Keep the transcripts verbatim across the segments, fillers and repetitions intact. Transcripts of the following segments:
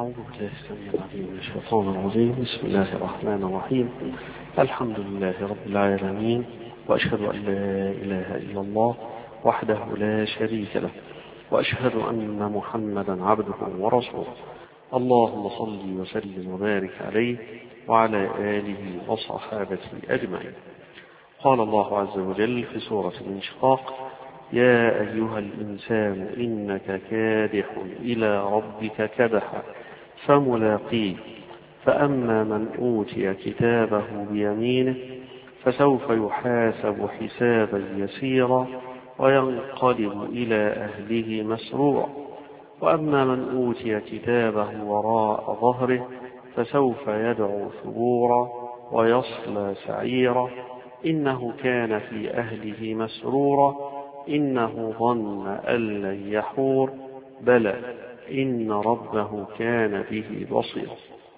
أعوذ بالله السميع العليم من الشيطان الرجيم. بسم الله الرحمن الرحيم. الحمد لله رب العالمين، وأشهد أن لا إله إلا الله وحده لا شريك له، وأشهد أن محمدا عبده ورسوله. اللهم صل وسلم وبارك عليه وعلى آله وصحابته أجمعين. قال الله عز وجل في سورة الانشقاق: يا أيها الإنسان إنك كادح إلى ربك كدحا فملاقيه فأما من أوتي كتابه بيمينه فسوف يحاسب حسابا يسيرا وينقلب إلى أهله مسرورا وأما من أوتي كتابه وراء ظهره فسوف يدعو ثبورا ويصلى سعيرا إنه كان في أهله مسرورا إنه ظن أن لن يحور بلى إن ربه كان به بصيرا.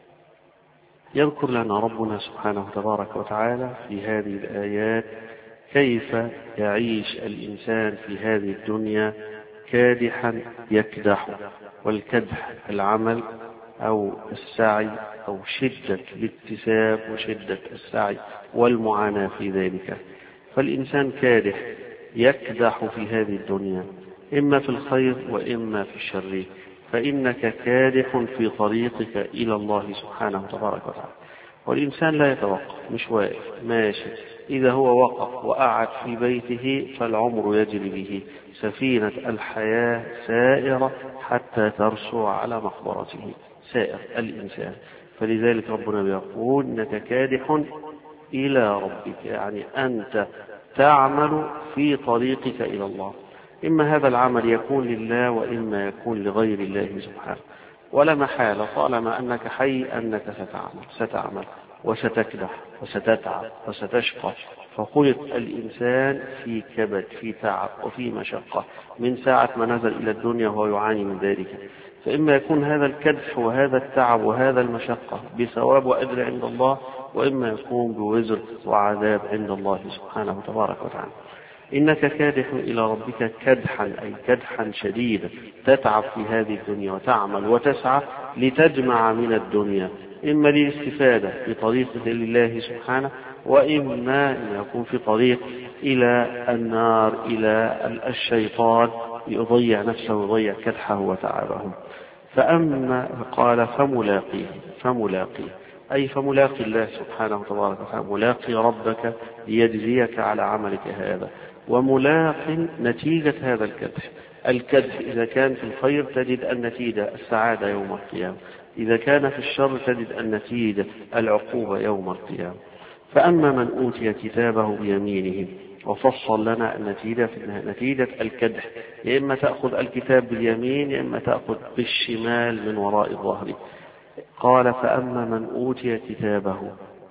يذكر لنا ربنا سبحانه تبارك وتعالى في هذه الآيات كيف يعيش الإنسان في هذه الدنيا كادحا يكدح، والكدح العمل أو السعي أو شدة الاكتساب وشدة السعي والمعاناة في ذلك. فالإنسان كادح يكدح في هذه الدنيا إما في الخير وإما في الشر، فإنك كادح في طريقك إلى الله سبحانه تبارك وتعالى. والإنسان لا يتوقف، مش واقف ماشي، إذا هو وقف وقعد في بيته فالعمر يجري به، سفينة الحياة سائرة حتى ترسو على مقبرته، سائر الإنسان. فلذلك ربنا يقول إنك كادح إلى ربك، يعني أنت تعمل في طريقك إلى الله، إما هذا العمل يكون لله وإما يكون لغير الله سبحانه، ولا محالة طالما أنك حي أنك ستعمل ستعمل وستكدح وستتعب وستشقى. فخلق الإنسان في كبد، في تعب وفي مشقة من ساعة ما نزل إلى الدنيا وهو يعاني من ذلك. فإما يكون هذا الكدح وهذا التعب وهذا المشقة بثواب وأجر عند الله، وإما يكون بوزر وعذاب عند الله سبحانه تبارك وتعالى. إنك كادح إلى ربك كدحا، أي كدحا شديدا، تتعب في هذه الدنيا وتعمل وتسعى لتجمع من الدنيا، إما للاستفادة في طريق لله سبحانه، وإما أن يكون في طريق إلى النار إلى الشيطان يضيع نفسه ويضيع كدحه وتعبه. فأما قال فملاقيه فملاقيه أي فملاقي الله سبحانه تبارك وتعالى، ملاقي ربك ليجزيك على عملك هذا، وملاق نتيجة هذا الكدح. الكدح إذا كان في الخير تجد النتيجة السعادة يوم القيامة، إذا كان في الشر تجد النتيجة العقوبة يوم القيامة. فأما من أوتي كتابه بيمينه، وفصل لنا النتيجة في نتيجة الكدح، يا إما تأخذ الكتاب باليمين يا إما تأخذ بالشمال من وراء الظهر. قال فأما من أوتي كتابه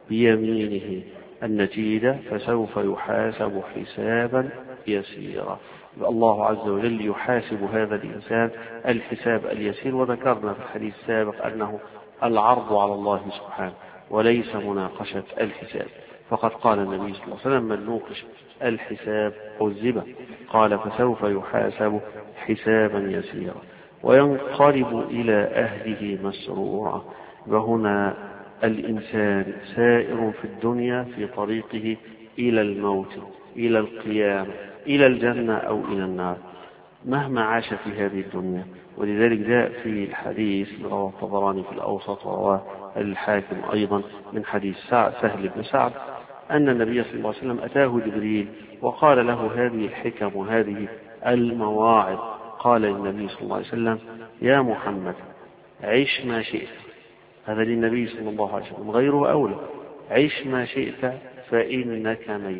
بيمينه النتيجة فسوف يحاسب حسابا يسيرا. الله عز وجل يحاسب هذا الإنسان الحساب اليسير، وذكرنا في الحديث السابق أنه العرض على الله سبحانه وليس مناقشة الحساب. فقد قال النبي صلى الله عليه وسلم من نوقش الحساب عذب. قال فسوف يحاسب حسابا يسيرا وينقلب إلى أهله مسرورا. وهنا الإنسان سائر في الدنيا في طريقه إلى الموت، إلى القيامة، إلى الجنة أو إلى النار، مهما عاش في هذه الدنيا. ولذلك جاء في الحديث رواه الطبراني في الأوسط ورواه الحاكم أيضا من حديث سهل بن سعد أن النبي صلى الله عليه وسلم أتاه جبريل وقال له هذه الحكم وهذه المواعظ. قال النبي صلى الله عليه وسلم يا محمد عيش ما شئت، هذا للنبي صلى الله عليه وسلم غيره أولى، عيش ما شئت فإنك ميت،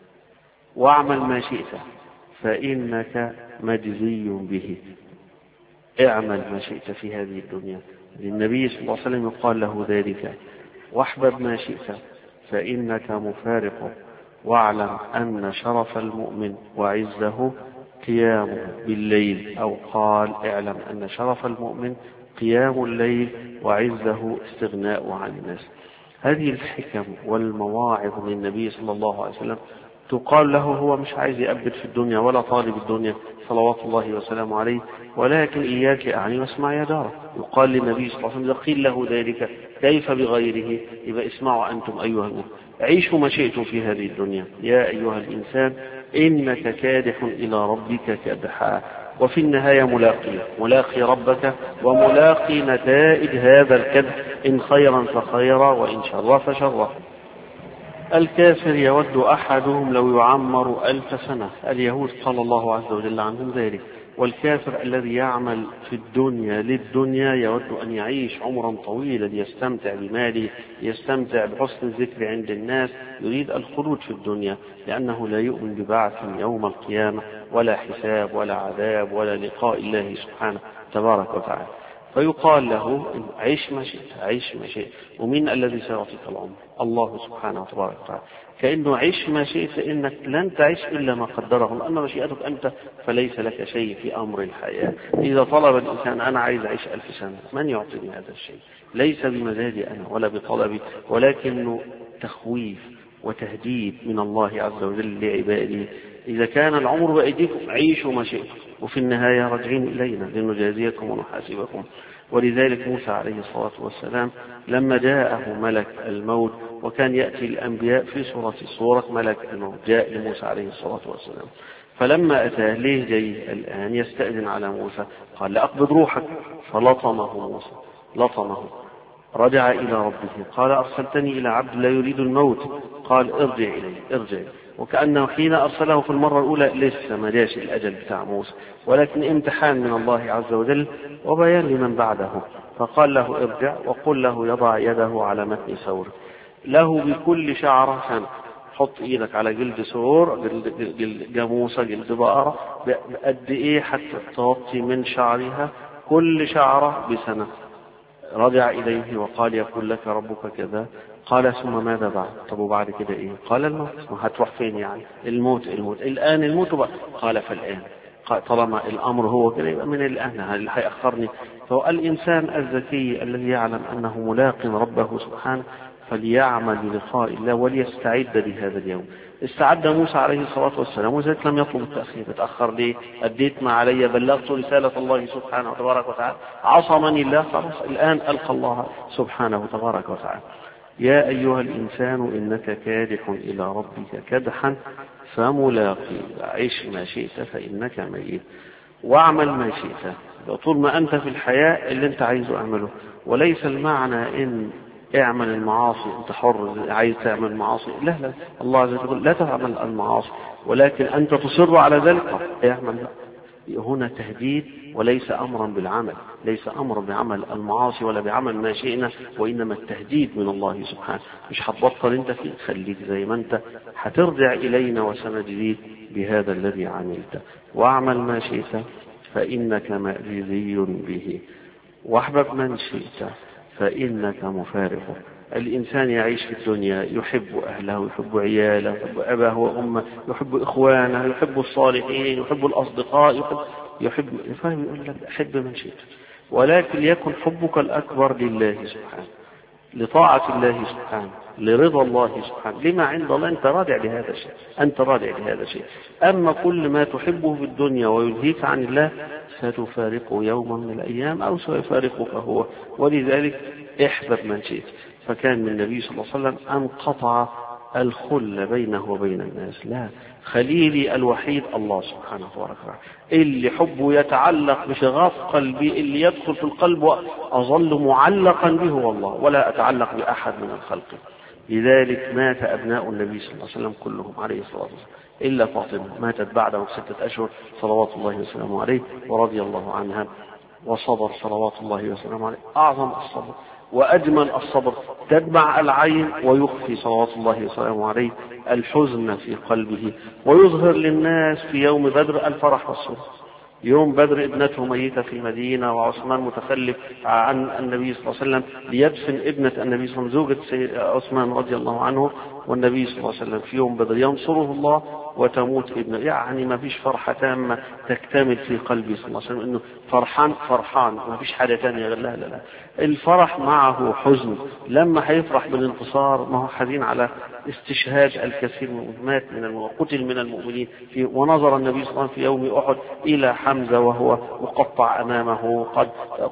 واعمل ما شئت فإنك مجزي به. اعمل ما شئت في هذه الدنيا، للنبي صلى الله عليه وسلم يقال له ذلك. واحبب ما شئت فإنك مفارق، واعلم أن شرف المؤمن وعزه قيامه بالليل، أو قال اعلم أن شرف المؤمن قيام الليل وعزه استغناء عن الناس. هذه الحكم والمواعظ للنبي صلى الله عليه وسلم تقال له هو مش عايز يأبد في الدنيا ولا طالب الدنيا صلوات الله وسلامه عليه، ولكن إياك أعني واسمع يا دار. يقال للنبي صلى الله عليه وسلم قيل له ذلك كيف بغيره؟ يبقى اسمعوا أنتم أيها المؤمنون، عيشوا ما شئتم في هذه الدنيا. يا أيها الإنسان إنك كادح إلى ربك كدحا، وفي النهاية ملاقي ملاقي ربك وملاقي نتائج هذا الكدح، إن خيرا فخيرا وإن شرا فشرا. الكافر يود أحدهم لو يعمر ألف سنة. اليهود قال الله عز وجل عنهم ذلك. والكافر الذي يعمل في الدنيا للدنيا يود أن يعيش عمرا طويلا، يستمتع بماله، يستمتع بحسن الذكر عند الناس، يريد الخلود في الدنيا، لأنه لا يؤمن ببعث يوم القيامة ولا حساب ولا عذاب ولا لقاء الله سبحانه تبارك وتعالى. فيقال له عيش ما شئت، عيش ما شئت. ومن الذي سيعطيك العمر؟ الله سبحانه وتبارك وتعالى. كأنه عيش ما شئت، إنك لن تعيش إلا ما قدره، لأن مشيئتك أنت فليس لك شيء في أمر الحياة. إذا طلب الإنسان أنا عايز أعيش ألف سنة، من يعطيني هذا الشيء؟ ليس بمزاجي أنا ولا بطلبي، ولكنه تخويف وتهديد من الله عز وجل لعباده. إذا كان العمر بأيديكم عيشوا ما شئتم، وفي النهاية راجعين إلينا لنجازيكم ونحاسبكم. ولذلك موسى عليه الصلاة والسلام لما جاءه ملك الموت، وكان يأتي الأنبياء في صورة صورة ملك الموت، جاء لموسى عليه الصلاة والسلام، فلما أتاه ليه جاي الآن يستأذن على موسى؟ قال لأقبض روحك، فلطمه موسى لطمه. رجع إلى ربه قال أرسلتني إلى عبد لا يريد الموت، قال ارجع إليه ارجع. وكأنه حين أرسله في المرة الأولى لسه ما جاش الأجل بتاع موسى، ولكن امتحان من الله عز وجل وبيان لمن بعده. فقال له ارجع وقل له يضع يده على متن ثور له بكل شعرة سنة. حط ايدك على جلد ثور، جلد, جلد جاموسة، جلد بقرة، بقد ايه حتى تغطي من شعرها كل شعرة بسنة. رجع إليه وقال يقول لك ربك كذا. قال ثم ماذا بعد؟ طب وبعد كده ايه؟ قال الموت. هتروح فين يعني؟ الموت الموت الآن الموت بقى. قال فالآن، طالما الأمر هو كده يبقى من الآن، اللي هيأخرني. فهو الإنسان الذكي الذي يعلم أنه ملاق ربه سبحانه فليعمل بلقاء الله وليستعد لهذا اليوم. استعد موسى عليه الصلاة والسلام، وذلك لم يطلب التأخير. اتأخر ليه؟ أديت ما علي، بلغت رسالة الله سبحانه وتبارك وتعالى، عصمني الله، خلاص الآن ألقى الله سبحانه وتبارك وتعالى. يا أيها الإنسان إنك كادح إلى ربك كدحا فملاقي، عيش ما شئت فإنك ميت، واعمل ما شئت. طول ما أنت في الحياة اللي أنت عايزه أعمله. وليس المعنى إن اعمل المعاصي أنت حر، عايز تعمل معاصي، لا لا، الله عز وجل يقول لا تعمل المعاصي، ولكن أنت تصر على ذلك اعمل. هنا تهديد وليس أمرا بالعمل، ليس أمرا بعمل المعاصي ولا بعمل ما شئنا، وإنما التهديد من الله سبحانه. مش هتبطل أنت فيه، خليك زي ما أنت، هترجع إلينا وسنجزيك بهذا الذي عملته. واعمل ما شئت فإنك مأجزي به، واحبب من شئت فإنك مفارقه. الإنسان يعيش في الدنيا يحب أهله، يحب عياله، يحب أباه وأمه، يحب إخوانه، يحب الصالحين، يحب الأصدقاء، يحب يحب يفهم يقول لك أحب من شئت، ولكن ليكن حبك الأكبر لله سبحانه، لطاعة الله سبحانه، لرضا الله سبحانه، لما عند الله. أنت راجع لهذا الشيء، أنت راجع لهذا الشيء. أما كل ما تحبه في الدنيا ويلهيك عن الله ستفارقه يوما من الأيام أو سيفارقك هو. ولذلك احبب من شئت. فكان من النبي صلى الله عليه وسلم أن قطع الخل بينه وبين الناس. لا، خليلي الوحيد الله سبحانه وتعالى، اللي حبه يتعلق بشغاف قلبي، اللي يدخل في القلب وأظل معلقا به هو الله، ولا أتعلق بأحد من الخلق. لذلك مات أبناء النبي صلى الله عليه وسلم كلهم عليه الصلاة والسلام إلا فاطمة، ماتت بعده ستة أشهر صلوات الله وسلامه عليه ورضي الله عنها، وصبر صلوات الله وسلامه عليه أعظم الصبر وأجمل الصبر. تدمع العين ويخفي صلوات الله وسلامه عليه الحزن في قلبه، ويظهر للناس في يوم بدر الفرح والسرور. يوم بدر ابنته ميتة في المدينة، وعثمان متخلف عن النبي صلى الله عليه وسلم ليدفن ابنة النبي صلى الله عليه وسلم، زوجة عثمان رضي الله عنه، والنبي صلى الله عليه وسلم في يوم بدر ينصره الله وتموت ابنه، يعني ما فيش فرحة تامة تكتمل في قلبي صلى الله عليه وسلم انه فرحان فرحان ما فيش حاجة تانية. لا لا لا، الفرح معه حزن. لما هيفرح بالانتصار ما هو حزين على استشهاد الكثير من مات من المؤمنين، قتل من المؤمنين في، ونظر النبي صلى الله عليه وسلم في يوم أحد إلى حمزة وهو مقطع أمامه قد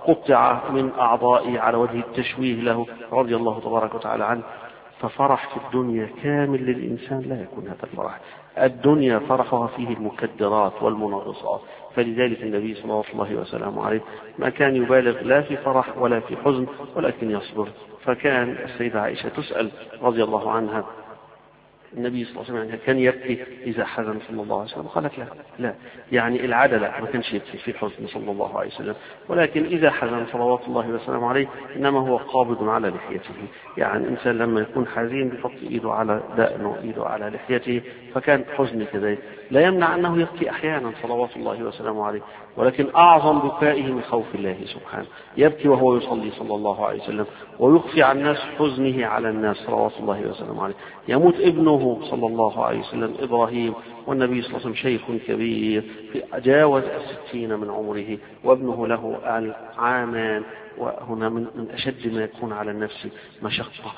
قطع من أعضائه على وجه التشويه له رضي الله تبارك وتعالى عنه. ففرح في الدنيا كامل للإنسان لا يكون هذا الفرح. الدنيا فرحها فيه المكدرات والمنغصات، فلذلك النبي صلى الله عليه وسلم عليه ما كان يبالغ لا في فرح ولا في حزن ولكن يصبر. فكان السيدة عائشة تسأل رضي الله عنها النبي صلى الله عليه وسلم كان يبكي إذا حزن صلى الله عليه وسلم؟ قالت لا لا، يعني العدل ما كانش يبكي في الحزن صلى الله عليه وسلم، ولكن إذا حزن صلوات الله وسلامه عليه إنما هو قابض على لحيته. يعني الإنسان لما يكون حزين بيحط إيده على دقنه إيده على لحيته، فكان حزن كذلك. لا يمنع أنه يبكي أحيانا صلوات الله وسلامه عليه، ولكن أعظم بكائه من خوف الله سبحانه. يبكي وهو يصلي صلى الله عليه وسلم ويخفي عن الناس حزنه على الناس صلوات الله وسلامه عليه. يموت ابنه صلى الله عليه وسلم إبراهيم والنبي صلى الله عليه وسلم شيخ كبير جاوز الستين من عمره وابنه له عامان، وهنا من أشد ما يكون على النفس مشقة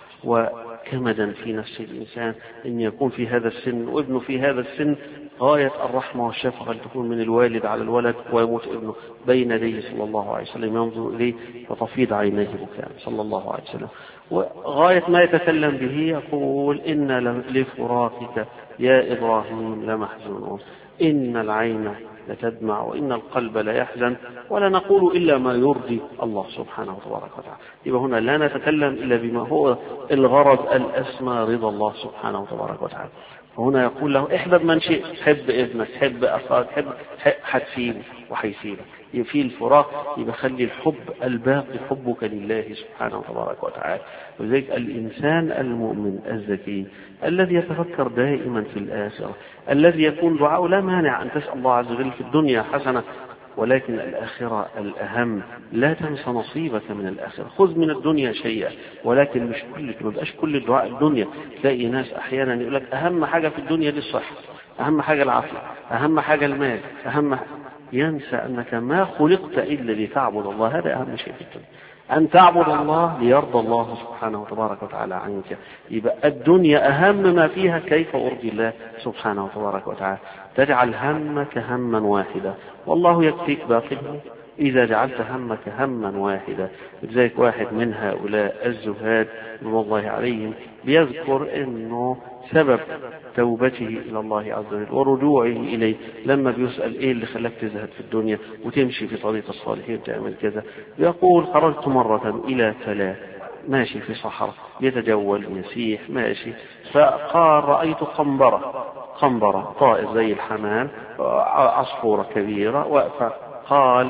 وكمدا في نفس الإنسان أن يكون في هذا السن وابنه في هذا السن. غاية الرحمة والشفقة تكون من الوالد على الولد ويموت ابنه بين يديه صلى الله عليه وسلم ينظر إليه فتفيض عينيه بكاء صلى الله عليه وسلم. وغاية ما يتكلم به يقول إن لفراقك يا إبراهيم لمحزونون، إن العين لتدمع وإن القلب لا يحزن ولا نقول إلا ما يرضي الله سبحانه وتبارك وتعالى. يبقى هنا لا نتكلم إلا بما هو الغرض الأسمى رضا الله سبحانه وتبارك وتعالى. فهنا يقول له احبب من شئت، حب ابنك حب أخاك حب حتفينه وحيفينك. في الفراق يبقى خلي الحب الباقي حبك لله سبحانه وتبارك وتعالى. وذلك الإنسان المؤمن الذكي الذي يتفكر دائما في الآخرة الذي يكون دعاءه لا مانع أن تسأل الله عز وجل في الدنيا حسنة، ولكن الآخرة الأهم. لا تنسى نصيبك من الآخرة، خذ من الدنيا شيئا ولكن مش كل ما بقاش كل الدعاء الدنيا. تلاقي ناس أحيانا يقول لك أهم حاجة في الدنيا دي الصحة، أهم حاجة العافية، أهم حاجة المال، أهم حاجة. ينسى أنك ما خلقت إلا لتعبد الله. هذا أهم شيء في الدنيا، أن تعبد الله ليرضى الله سبحانه وتبارك وتعالى عنك. يبقى الدنيا أهم ما فيها كيف أرضي الله سبحانه وتبارك وتعالى. تجعل همك هما واحدا والله يكفيك باقي إذا جعلت همك هما واحدا. لذلك واحد من هؤلاء الزهاد من الله عليهم بيذكر أنه سبب توبته إلى الله عز وجل ورجوعه إليه لما بيسأل إيه اللي خلاك تزهد في الدنيا وتمشي في طريق الصالحين وتعمل كذا، يقول خرجت مرة إلى ثلاث ماشي في صحراء يتجول يسيح ماشي، فقال رأيت قنبرة قنبرة طائر زي الحمام عصفورة كبيرة، فقال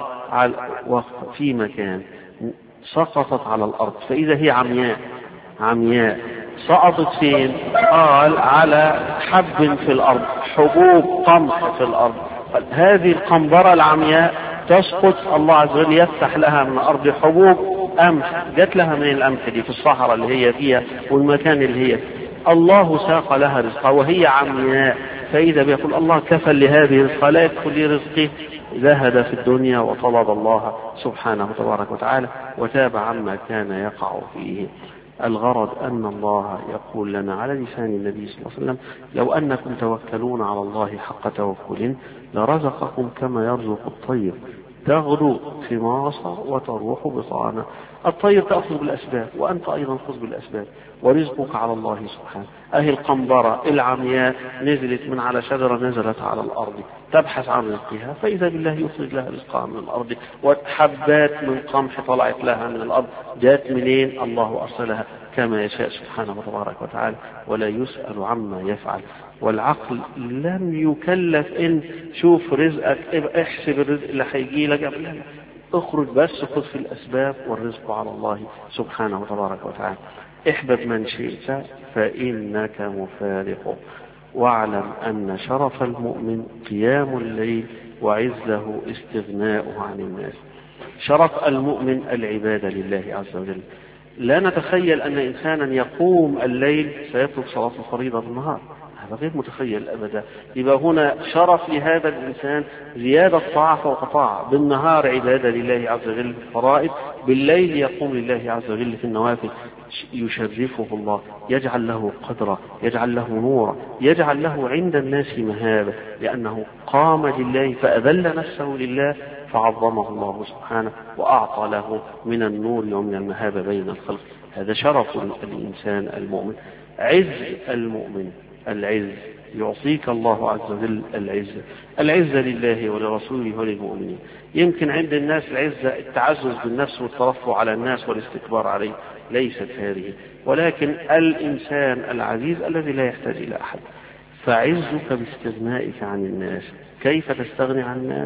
في مكان سقطت على الأرض فإذا هي عمياء عمياء سقطت فين؟ قال على حب في الأرض، حبوب قمح في الأرض. هذه القنبرة العمياء تسقط الله عز وجل يفتح لها من الأرض حبوب قمح. جت لها من القمح دي في الصحراء اللي هي فيها والمكان اللي هي الله ساق لها رزقها وهي عمياء. فإذا بيقول الله كفل لهذه رزقها لا يكفل لي رزقي، زهد في الدنيا وطلب الله سبحانه وتبارك وتعالى وتاب عما كان يقع فيه. الغرض أن الله يقول لنا على لسان النبي صلى الله عليه وسلم لو أنكم توكلون على الله حق توكل لرزقكم كما يرزق الطير تغدو خماصا وتروح بطانا. الطير تأخذ بالأسباب وأنت أيضا خذ بالأسباب ورزقك على الله سبحانه. أهي القنبرة العمياء نزلت من على شجرة نزلت على الأرض تبحث عن رزقها فإذا بالله يخرج لها رزقها من الأرض، وحبات من قمح طلعت لها من الأرض جاءت منين؟ الله أرسلها كما يشاء سبحانه وتبارك وتعالى ولا يسأل عما يفعل. والعقل لم يكلف إن شوف رزقك احسب الرزق اللي هيجي لك، اخرج بس خذ في الأسباب والرزق على الله سبحانه وتبارك وتعالى. احبب من شئت فإنك مفارق، واعلم أن شرف المؤمن قيام الليل وعزه استغناؤه عن الناس. شرف المؤمن العبادة لله عز وجل. لا نتخيل أن إنسانا يقوم الليل سيترك صلاة الفريضة بالنهار، هذا غير متخيل أبدا. يبقى هنا شرف لهذا الإنسان زيادة طاعة فوق طاعة، بالنهار عبادة لله عز وجل في الفرائض، بالليل يقوم لله عز وجل في النوافل، يشرفه الله، يجعل له قدرا، يجعل له نورا، يجعل له عند الناس مهابة، لأنه قام لله فأذل نفسه لله فعظمه الله سبحانه وأعطى له من النور ومن المهابة بين الخلق. هذا شرف الإنسان المؤمن. عز المؤمن، العز يعطيك الله عز وجل العزة، العزة لله ولرسوله وللمؤمنين. يمكن عند الناس العزة التعزز بالنفس والترفع على الناس والاستكبار عليه، ليست هذه، ولكن الإنسان العزيز الذي لا يحتاج إلى أحد. فعزك باستغنائك عن الناس. كيف تستغني عن الناس؟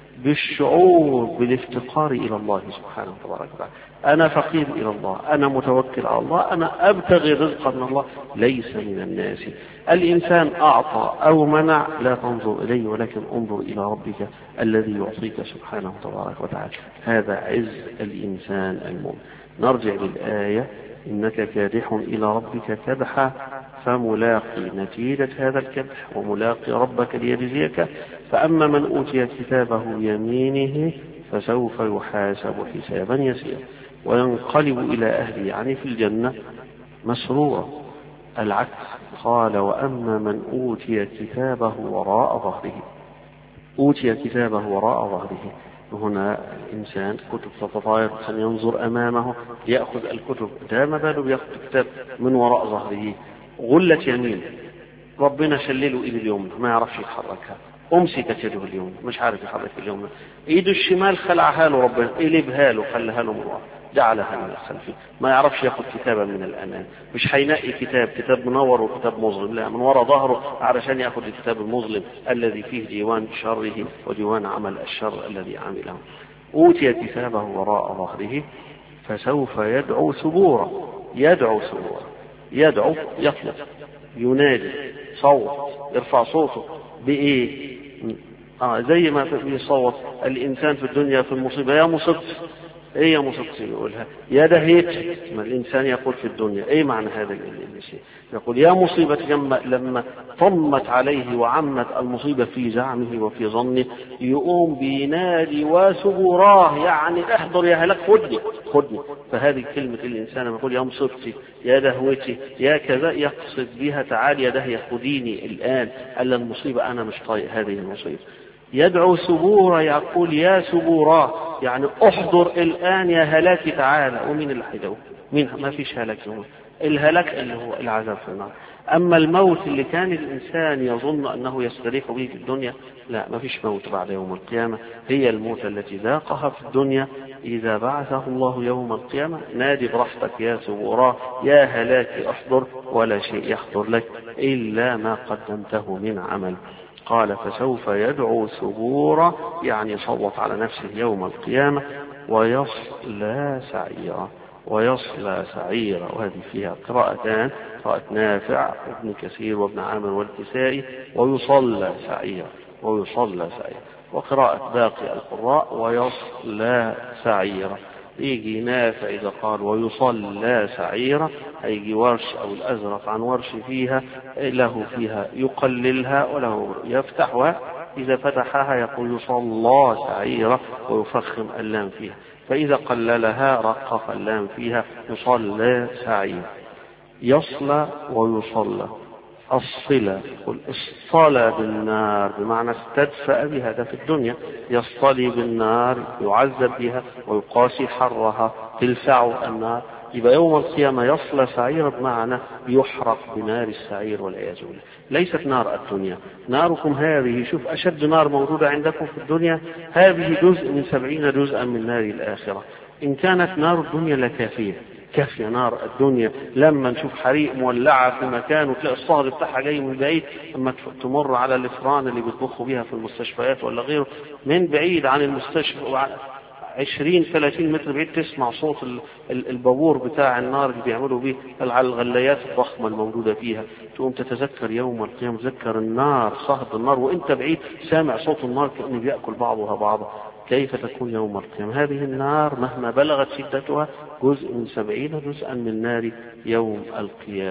بالشعور بالافتقار إلى الله سبحانه وتعالى. أنا فقير إلى الله، أنا متوكل على الله، أنا أبتغي رزقا من الله ليس من الناس. الإنسان أعطى أو منع لا تنظر إليه، ولكن انظر إلى ربك الذي يعطيك سبحانه وتعالى. هذا عز الإنسان المؤمن. نرجع للآية: إنك كادح إلى ربك كدحا فملاقي نتيجة هذا الكدح وملاقي ربك ليجزيك. فأما من أوتي كتابه يمينه فسوف يحاسب حسابا يسيرا وينقلب إلى أهله، يعني في الجنة، مسرورا. العكس قال: وأما من أوتي كتابه وراء ظهره. أوتي كتابه وراء ظهره، هنا الإنسان كتب تتطاير، ينظر أمامه يأخذ الكتب، ده ما باله بيأخذ كتاب من وراء ظهره. غلة يمين، ربنا شلله إيد اليمنى ما يعرفش يتحركها، أمسكت يده اليمنى مش عارف يحرك اليمنى، إيده الشمال خلعها له ربنا، قلبها له خلها له من وراء، جعلها من الخلف، ما يعرفش ياخذ كتابا من الأمام، مش هينقي كتاب كتاب منور وكتاب مظلم، لا، من وراء ظهره علشان ياخذ الكتاب المظلم الذي فيه ديوان شره وديوان عمل الشر الذي عمله. أوتي كتابه وراء ظهره فسوف يدعو ثبورا. يدعو ثبورا، يدعو يطلب، ينادي، صوت، يرفع صوته بإيه؟ آه زي ما بيصوت الإنسان في الدنيا في المصيبة: يا مصيبتي، ايه يا مصيبتي؟ يقولها يا دهيت. ما الإنسان يقول في الدنيا ايه معنى هذا الشيء؟ يقول يا مصيبتي لما لما طمت عليه وعمت المصيبة في زعمه وفي ظنه، يقوم بينادي وسبوراه، يعني احضر يا هلاك، خدني خدني. فهذه كلمة الإنسان لما يقول يا مصيبتي، يا دهوتي، يا كذا، يقصد بها تعالي يا دهية خديني الآن، ألا المصيبة أنا مش طايق هذه المصيبة. يدعو سبورا، يقول يا سبورا، يعني احضر الآن يا هلاك تعالى. ومين اللي حيدعو؟ مين؟ ما فيش هلاك يوم. الهلاك اللي هو العذاب في النار. أما الموت اللي كان الإنسان يظن أنه يستريح به في الدنيا، لا، ما فيش موت بعد يوم القيامة. هي الموت التي ذاقها في الدنيا إذا بعثه الله يوم القيامة نادي براحتك يا سبورا، يا هلاك احضر، ولا شيء يحضر لك إلا ما قدمته من عمل. قال فسوف يدعو ثبورا، يعني يصوت على نفسه يوم القيامة، ويصلى سعيرا. ويصلى سعيرا، وهذه فيها قراءتان، قراءة نافع وابن كثير وابن عامر والكسائي: ويصلى سعيرا، ويصلى سعيرا. وقراءة باقي القراء: ويصلى سعيرا. يجي نافع إذا قال ويصلى سعيرا، هيجي ورش أو الأزرق عن ورش فيها له فيها يقللها وله يفتحها، إذا فتحها يقول يصلى سعيرا ويفخم اللام فيها، فإذا قللها رقق اللام فيها يصلى سعيرا. يصلى ويصلى. الصلة اصطلى بالنار بمعنى استدفأ بها، هذا في الدنيا، يصطلي بالنار يعذب بها ويقاسي حرها تلسع النار. يبقى يوم القيامة يصلى سعيرا بمعنى يحرق بنار السعير والعياذ بالله. ليست نار الدنيا، ناركم هذه، شوف أشد نار موجودة عندكم في الدنيا، هذه جزء من سبعين جزءا من نار الآخرة. إن كانت نار الدنيا لكافية، كافية نار الدنيا. لما نشوف حريق مولعة في مكان وتلاقي الصهر بتاعها جاي من بعيد، لما تمر على الإفران اللي بيطبخوا بيها في المستشفيات ولا غيره، من بعيد عن المستشفى عشرين ثلاثين متر بعيد تسمع صوت البابور بتاع النار اللي بيعملوا به على الغليات الضخمة الموجودة فيها. تقوم تتذكر يوم القيامة، تذكر النار، صهد النار، وانت بعيد سامع صوت النار كأنه بيأكل بعضها بعضا. كيف تكون يوم القيامة؟ هذه النار مهما بلغت شدتها جزء من سبعين جزءا من نار يوم القيامة.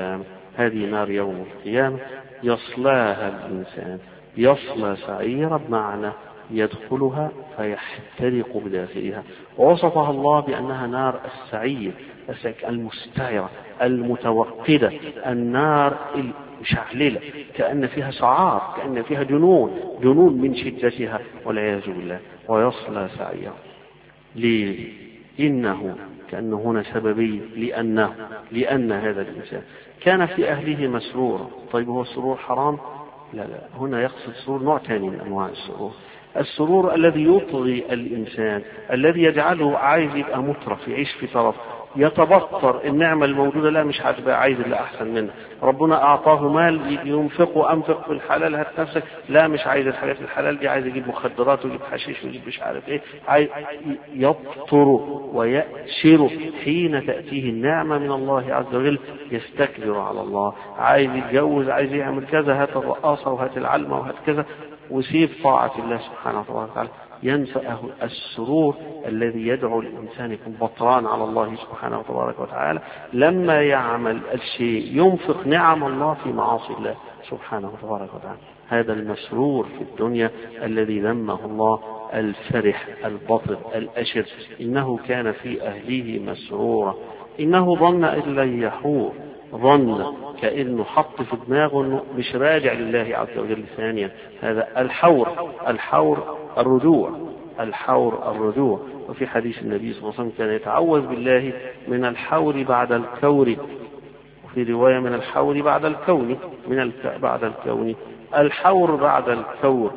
هذه نار يوم القيامة يصلاها الإنسان، يصلى سعيرا بمعنى يدخلها فيحترق بداخلها. ووصفها الله بأنها نار السعير المستعرة المتوقدة، النار المشعللة، كأن فيها سعار، كأن فيها جنون جنون من شدتها والعياذ بالله. ويصلى سعيرا ليه؟ إنه كأنه هنا سببي، لأنه لأن هذا الإنسان كان في أهله مسرورا. طيب هو السرور حرام؟ لا لا، هنا يقصد سرور نوع ثاني من أنواع السرور، السرور الذي يطغي الإنسان، الذي يجعله عايز يبقى مترف، يعيش في طرف، يتبطر النعمة الموجودة، لا مش هتبقى عايز اللي أحسن منها. ربنا أعطاه مال ينفقه، أنفق في الحلال، هات نفسك، لا مش عايز الحاجات الحلال دي، عايز يجيب مخدرات ويجيب حشيش ويجيب مش عارف إيه، عايز يبطر ويأشر حين تأتيه النعمة من الله عز وجل، يستكبر على الله، عايز يتجوز، عايز يعمل كذا، هات الرقاصة وهات العلمة وهات كذا، وسيب طاعة الله سبحانه وتعالى. ينفعه السرور الذي يدعو الإنسان يكون بطران على الله سبحانه وتبارك وتعالى لما يعمل الشيء ينفق نعم الله في معاصي الله سبحانه وتبارك وتعالى. هذا المسرور في الدنيا الذي ذمه الله، الفرح البطر الأشر، إنه كان في أهله مسرورا، إنه ظن أن لن يحور، ظن كأنه حط في دماغه أنه مش راجع لله عز وجل. ثانيا هذا الحور، الحور الرجوع، الحور الرجوع. وفي حديث النبي صلى الله عليه وسلم كان يتعوذ بالله من الحور بعد الكور، وفي رواية من الحور بعد الكون، من الك... بعد الكون. الحور بعد الكور،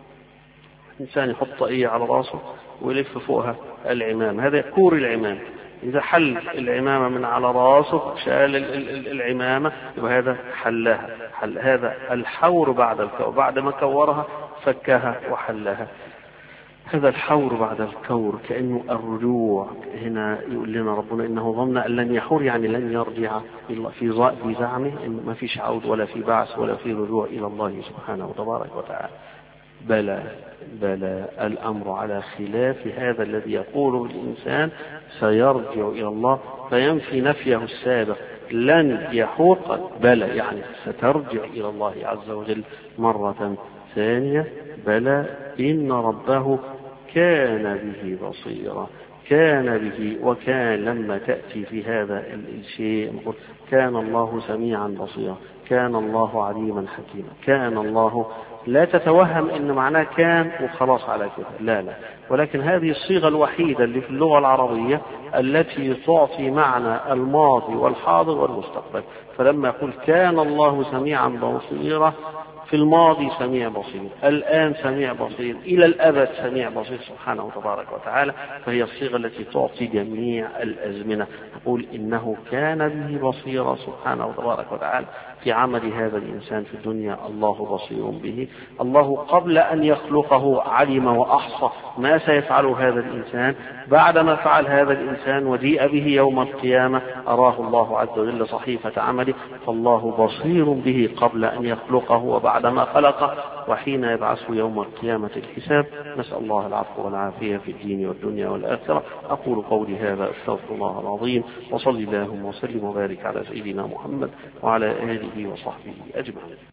إنسان يحط طاقية على راسه ويلف فوقها العمام، هذا كور العمام. إذا حل العمامة من على راسه، شال العمامة، يبقى هذا حلها، حل. هذا الحور بعد الكور، بعد ما كورها فكها وحلها. هذا الحور بعد الكور، كأنه الرجوع. هنا يقول لنا ربنا إنه ظن أن لن يحور، يعني لن يرجع في زعمه إن ما فيش عود ولا في بعث ولا في رجوع إلى الله سبحانه وتبارك وتعالى. بلى بلى، الأمر على خلاف هذا الذي يقوله الإنسان سيرجع إلى الله، فينفي نفيه السابق لن يحور، بلى يعني سترجع إلى الله عز وجل مرة ثانية. بلى إن ربه كان به بصيرا، كان به، وكان لما تأتي في هذا الشيء كان الله سميعا بصيرا، كان الله عليما حكيما، كان الله. لا تتوهم ان معناه كان وخلاص على كده، لا لا، ولكن هذه الصيغة الوحيدة اللي في اللغة العربية التي تعطي معنى الماضي والحاضر والمستقبل. فلما يقول كان الله سميعا بصيرا، في الماضي سميع بصير، الآن سميع بصير، إلى الأبد سميع بصير سبحانه وتبارك وتعالى. فهي الصيغة التي تعطي جميع الأزمنة. نقول إنه كان به بصيرا سبحانه وتبارك وتعالى في عمل هذا الإنسان في الدنيا، الله بصير به. الله قبل أن يخلقه علم وأحصى ما سيفعل هذا الإنسان، بعدما فعل هذا الإنسان وجيء به يوم القيامة أراه الله عز وجل صحيفة عمله، فالله بصير به قبل أن يخلقه وبعدما خلقه وحين يبعثه يوم القيامة الحساب. نسأل الله العفو والعافية في الدين والدنيا والآخرة. أقول قولي هذا، أستغفر الله العظيم، وصلي اللهم وسلم وبارك على سيدنا محمد وعلى آله وصحبه أجمعين.